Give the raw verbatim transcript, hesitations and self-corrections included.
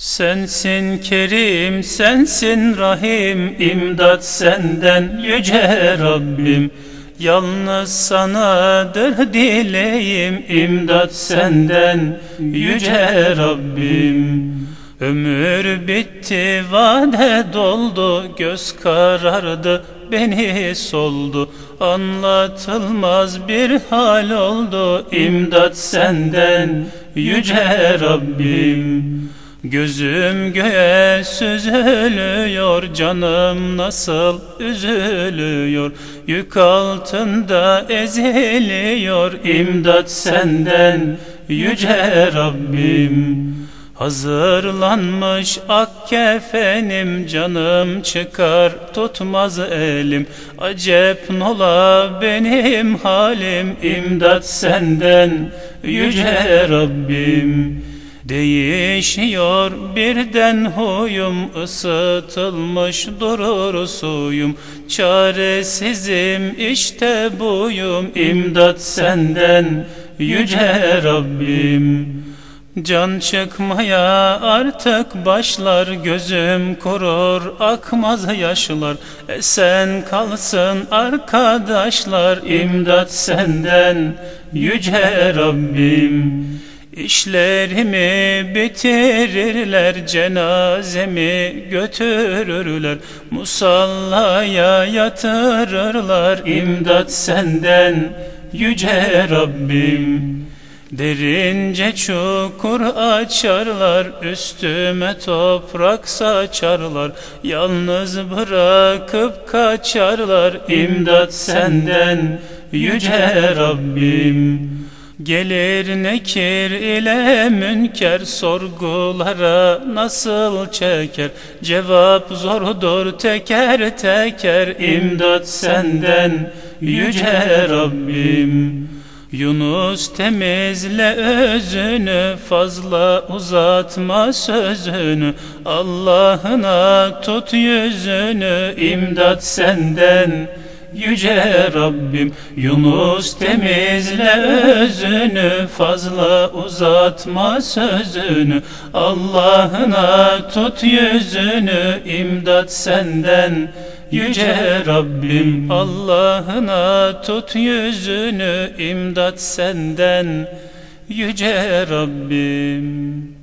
Sensin Kerim, sensin Rahim, imdat senden yüce Rabbim. Yalnız sanadır dileğim, imdat senden yüce Rabbim. Ömür bitti, vade doldu, göz karardı, beni soldu. Anlatılmaz bir hal oldu, imdat senden yüce Rabbim. Gözüm göğe süzülüyor, canım nasıl üzülüyor. Yük altında eziliyor, imdat senden yüce Rabbim. Hazırlanmış ak kefenim, canım çıkar tutmaz elim. Acep nola benim halim, imdat senden yüce Rabbim. Değişiyor birden huyum, ısıtılmış durur suyum. Çaresizim işte buyum, imdat senden yüce Rabbim. Can çıkmaya artık başlar, gözüm kurur akmaz yaşlar. Esen kalsın arkadaşlar, imdat senden yüce Rabbim. İşlerimi bitirirler, cenazemi götürürler, musallaya yatırırlar, imdat senden yüce Rabbim. Derince çukur açarlar, üstüme toprak saçarlar, yalnız bırakıp kaçarlar, imdat senden yüce Rabbim. Gelir nekir ile münker, sorgulara nasıl çeker, cevap zordur teker teker, imdat senden yüce Rabbim. Yunus temizle özünü, fazla uzatma sözünü, Allah'ına tut yüzünü, imdat senden yüce Rabbim. Yunus temizle özünü, fazla uzatma sözünü, Allah'ına tut yüzünü, imdat senden yüce Rabbim. Allah'ına tut yüzünü, imdat senden yüce Rabbim.